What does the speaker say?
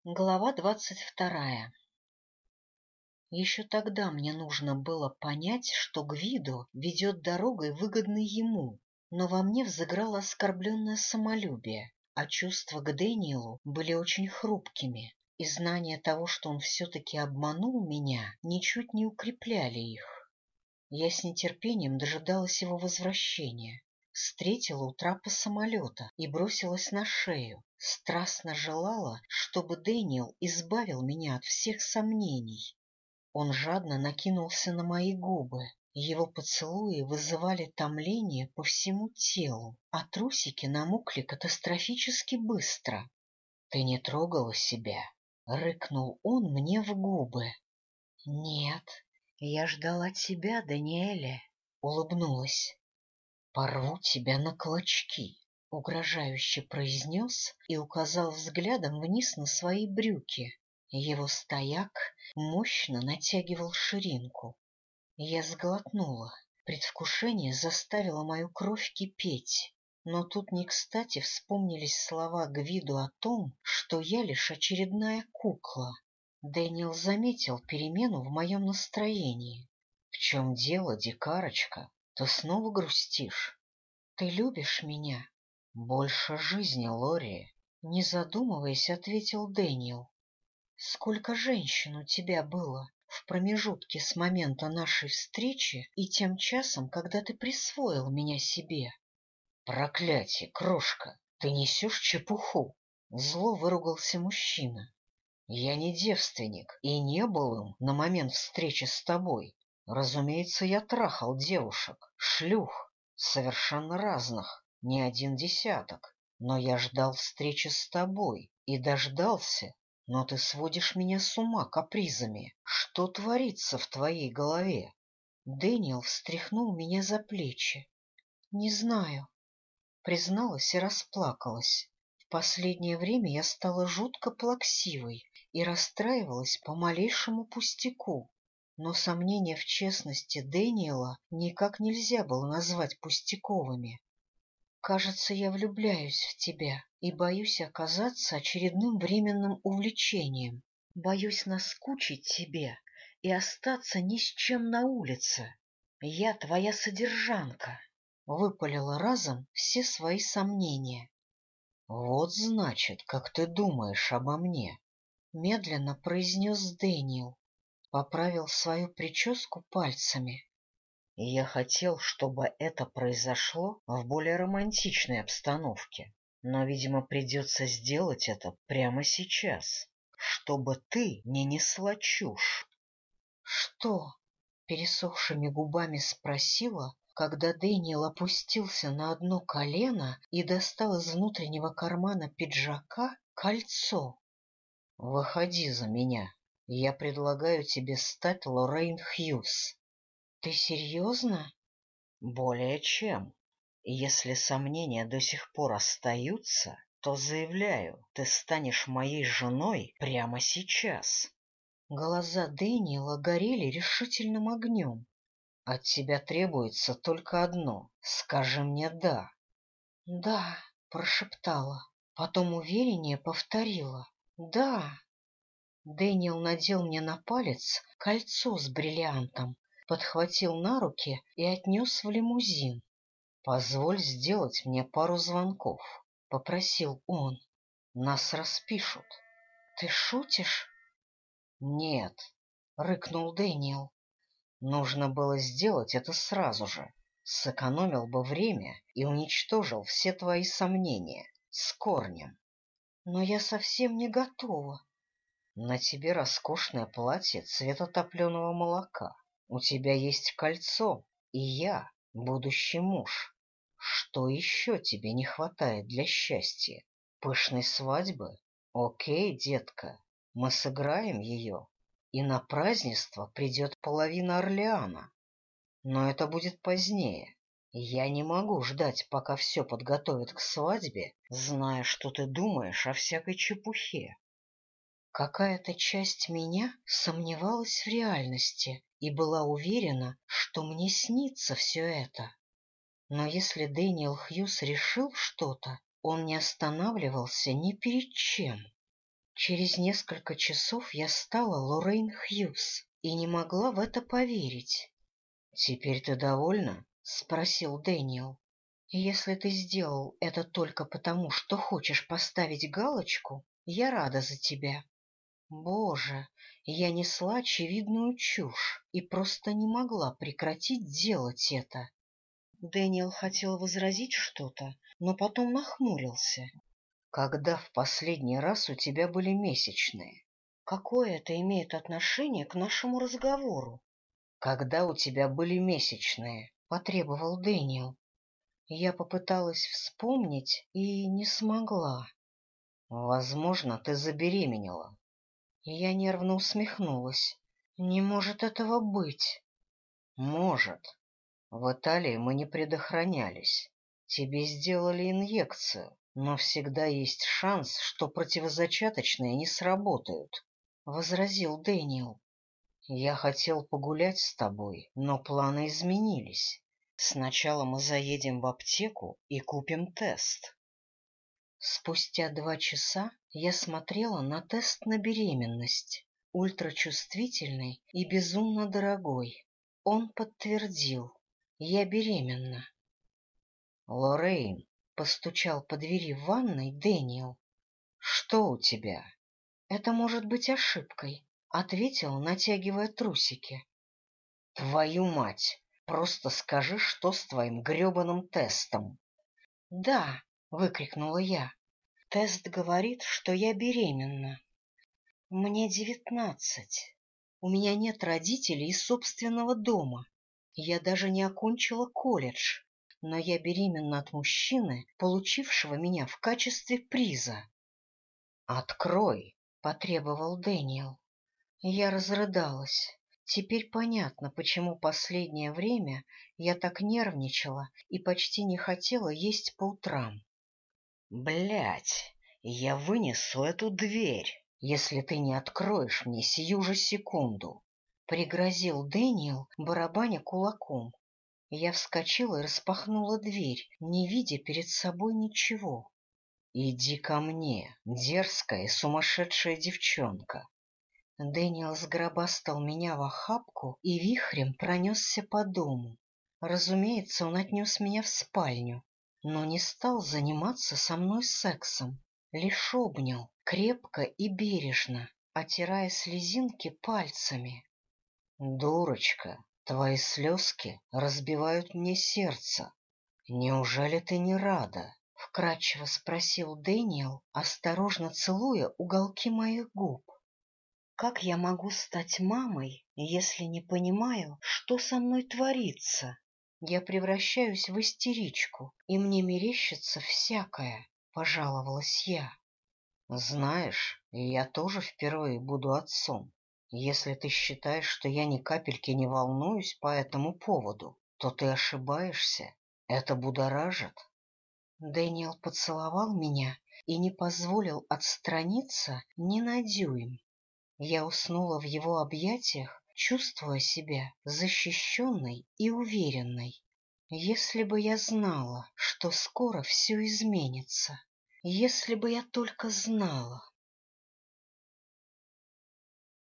Глава 22. Еще тогда мне нужно было понять, что Гвидо ведет дорогой, выгодной ему, но во мне взыграло оскорбленное самолюбие, а чувства к Дэниелу были очень хрупкими, и знание того, что он все-таки обманул меня, ничуть не укрепляли их. Я с нетерпением дожидалась его возвращения. Встретила у трапа самолета и бросилась на шею. Страстно желала, чтобы Дэниел избавил меня от всех сомнений. Он жадно накинулся на мои губы. Его поцелуи вызывали томление по всему телу, а трусики намокли катастрофически быстро. — Ты не трогала себя? — рыкнул он мне в губы. — Нет, я ждала тебя, Даниэле, — улыбнулась. — Порву тебя на клочки, — угрожающе произнес и указал взглядом вниз на свои брюки. Его стояк мощно натягивал ширинку. Я сглотнула. Предвкушение заставило мою кровь кипеть. Но тут не кстати вспомнились слова Гвиду о том, что я лишь очередная кукла. Дэниел заметил перемену в моем настроении. — В чем дело, дикарочка? Ты снова грустишь? — Ты любишь меня? — Больше жизни, Лори. Не задумываясь, ответил Дэниел. — Сколько женщин у тебя было в промежутке с момента нашей встречи и тем часом, когда ты присвоил меня себе? — Проклятие, крошка, ты несешь чепуху! Зло выругался мужчина. Я не девственник и не был им на момент встречи с тобой. Разумеется, я трахал девушек, шлюх, совершенно разных, не один десяток. Но я ждал встречи с тобой и дождался. Но ты сводишь меня с ума капризами. Что творится в твоей голове? Дэниел встряхнул меня за плечи. Не знаю. Призналась и расплакалась. В последнее время я стала жутко плаксивой и расстраивалась по малейшему пустяку. Но сомнения в честности Дэниела никак нельзя было назвать пустяковыми. Кажется, я влюбляюсь в тебя и боюсь оказаться очередным временным увлечением. Боюсь наскучить тебе и остаться ни с чем на улице. Я твоя содержанка. Выпалила разом все свои сомнения. — Вот значит, как ты думаешь обо мне, — медленно произнес Дэниел. Поправил свою прическу пальцами. — Я хотел, чтобы это произошло в более романтичной обстановке, но, видимо, придется сделать это прямо сейчас, чтобы ты не несла чушь. — Что? — пересохшими губами спросила, когда Дэниел опустился на одно колено и достал из внутреннего кармана пиджака кольцо. — Выходи за меня. Я предлагаю тебе стать Лоррейн Хьюз. — Ты серьезно? — Более чем. Если сомнения до сих пор остаются, то заявляю, ты станешь моей женой прямо сейчас. Глаза Дэниела горели решительным огнем. От тебя требуется только одно. Скажи мне «да». — Да, — прошептала, потом увереннее повторила. — Да. Дэниел надел мне на палец кольцо с бриллиантом, подхватил на руки и отнес в лимузин. — Позволь сделать мне пару звонков, — попросил он. — Нас распишут. — Ты шутишь? — Нет, — рыкнул Дэниел. Нужно было сделать это сразу же. Сэкономил бы время и уничтожил все твои сомнения с корнем. Но я совсем не готова. На тебе роскошное платье цвета топленого молока. У тебя есть кольцо, и я, будущий муж. Что еще тебе не хватает для счастья? Пышной свадьбы? Окей, детка, мы сыграем ее, и на празднество придет половина Орлеана. Но это будет позднее. Я не могу ждать, пока все подготовят к свадьбе, зная, что ты думаешь о всякой чепухе. Какая-то часть меня сомневалась в реальности и была уверена, что мне снится все это. Но если Дэниел Хьюз решил что-то, он не останавливался ни перед чем. Через несколько часов я стала Лоррейн Хьюз и не могла в это поверить. — Теперь ты довольна? — спросил Дэниел. — Если ты сделал это только потому, что хочешь поставить галочку, я рада за тебя. Боже, я несла очевидную чушь и просто не могла прекратить делать это. Дэниел хотел возразить что-то, но потом нахмурился. — Когда в последний раз у тебя были месячные? Какое это имеет отношение к нашему разговору? — Когда у тебя были месячные? — потребовал Дэниел. Я попыталась вспомнить и не смогла. — Возможно, ты забеременела. Я нервно усмехнулась. Не может этого быть. — Может. В Италии мы не предохранялись. Тебе сделали инъекцию, но всегда есть шанс, что противозачаточные не сработают, — возразил Дэниел. Я хотел погулять с тобой, но планы изменились. Сначала мы заедем в аптеку и купим тест. Спустя 2 часа я смотрела на тест на беременность, ультрачувствительный и безумно дорогой. Он подтвердил. Я беременна. Лоррейн постучал по двери в ванной Дэниел. Что у тебя? Это может быть ошибкой, ответил, натягивая трусики. Твою мать! Просто скажи, что с твоим гребаным тестом. Да, выкрикнула я. Тест говорит, что я беременна. Мне 19. У меня нет родителей и собственного дома. Я даже не окончила колледж, но я беременна от мужчины, получившего меня в качестве приза. «Открой!» — потребовал Дэниел. Я разрыдалась. Теперь понятно, почему последнее время я так нервничала и почти не хотела есть по утрам. Блядь, я вынесу эту дверь, если ты не откроешь мне сию же секунду, — пригрозил Дэниел, барабаня кулаком. Я вскочила и распахнула дверь, не видя перед собой ничего. — Иди ко мне, дерзкая и сумасшедшая девчонка. Дэниел сгробастал меня в охапку и вихрем пронесся по дому. Разумеется, он отнес меня в спальню, но не стал заниматься со мной сексом, лишь обнял, крепко и бережно, отирая слезинки пальцами. — Дурочка, твои слезки разбивают мне сердце. Неужели ты не рада? — вкрадчиво спросил Дэниел, осторожно целуя уголки моих губ. Как я могу стать мамой, если не понимаю, что со мной творится? Я превращаюсь в истеричку, и мне мерещится всякое, — пожаловалась я. Знаешь, я тоже впервые буду отцом. Если ты считаешь, что я ни капельки не волнуюсь по этому поводу, то ты ошибаешься. Это будоражит. Дэниел поцеловал меня и не позволил отстраниться ни на дюйм. Я уснула в его объятиях, чувствуя себя защищенной и уверенной. Если бы я знала, что скоро все изменится, если бы я только знала.